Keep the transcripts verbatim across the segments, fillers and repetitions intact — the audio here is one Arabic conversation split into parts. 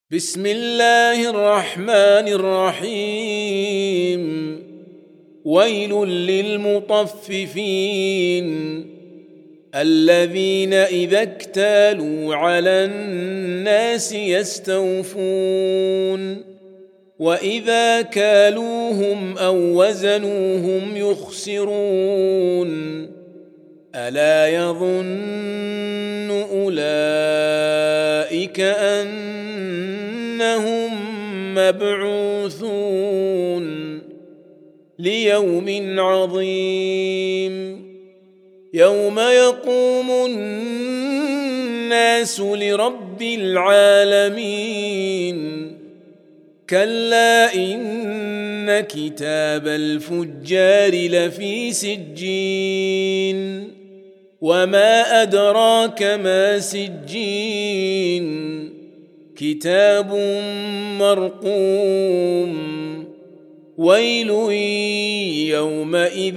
بسم الله الرحمن الرحيم ويل للمطففين الذين إذا اكتالوا على الناس يستوفون وإذا كالوهم أو وزنوهم يخسرون ألا يظن أولئك أنهم مبعوثون ليوم عظيم يوم يقوم الناس لرب العالمين كلا إن كتاب الفجار لفي سجين وما أدراك ما سجين كتاب مرقوم ويل يومئذ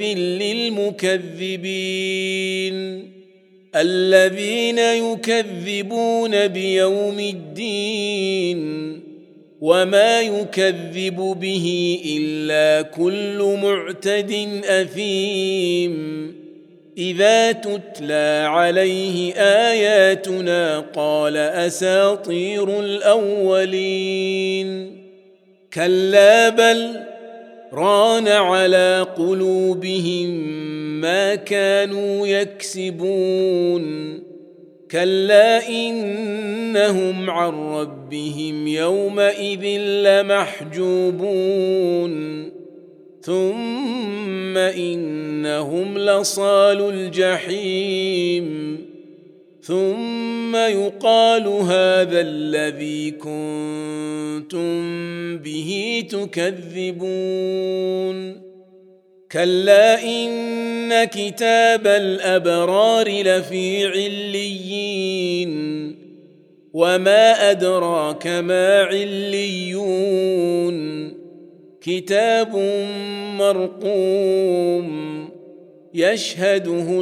للمكذبين الذين يكذبون بيوم الدين وما يكذب به إلا كل معتد أثيم إذا تتلى عليه آياتنا قال أساطير الأولين كلا بل ران على قلوبهم ما كانوا يكسبون كلا إنهم عن ربهم يومئذ لمحجوبون ثم إنهم لصالو الجحيم ثم يقال هذا الذي كنتم به تكذبون كلا إن كتاب الأبرار لفي عليين وما أدراك ما عليون كتاب مرقوم يشهده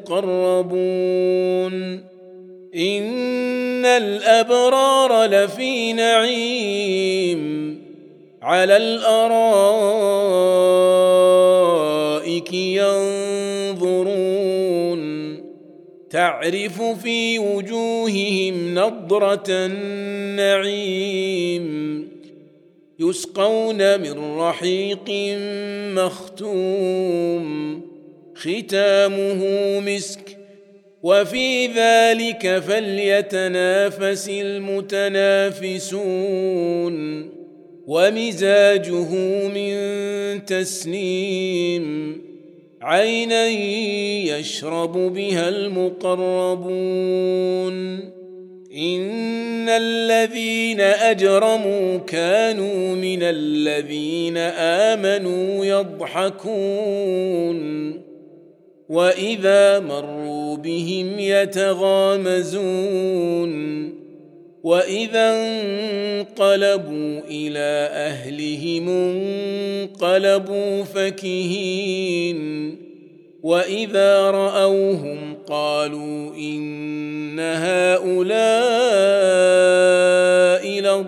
المقربون إن الأبرار لفي نعيم على الأرائك ينظرون تعرف في وجوههم نضرة النعيم يسقون من رحيق مختوم ختامه مسك وفي ذلك فليتنافس المتنافسون ومزاجه من تسنيم عينا يشرب بها المقربون إن الذين أجرموا كانوا من الذين آمنوا يضحكون وإذا مروا بهم يتغامزون وإذا انقلبوا إلى أهلهم انقلبوا فكهين وإذا رأوهم قالوا إن هؤلاء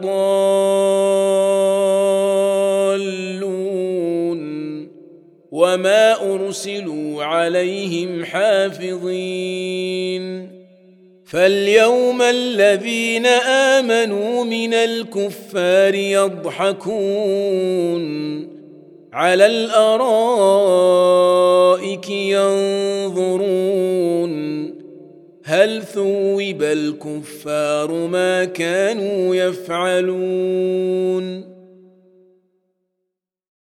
لضالون وما أرسلوا عليهم حافظين فاليوم الذين آمنوا من الكفار يضحكون على الأرائك ينظرون هل ثوب الكفار ما كانوا يفعلون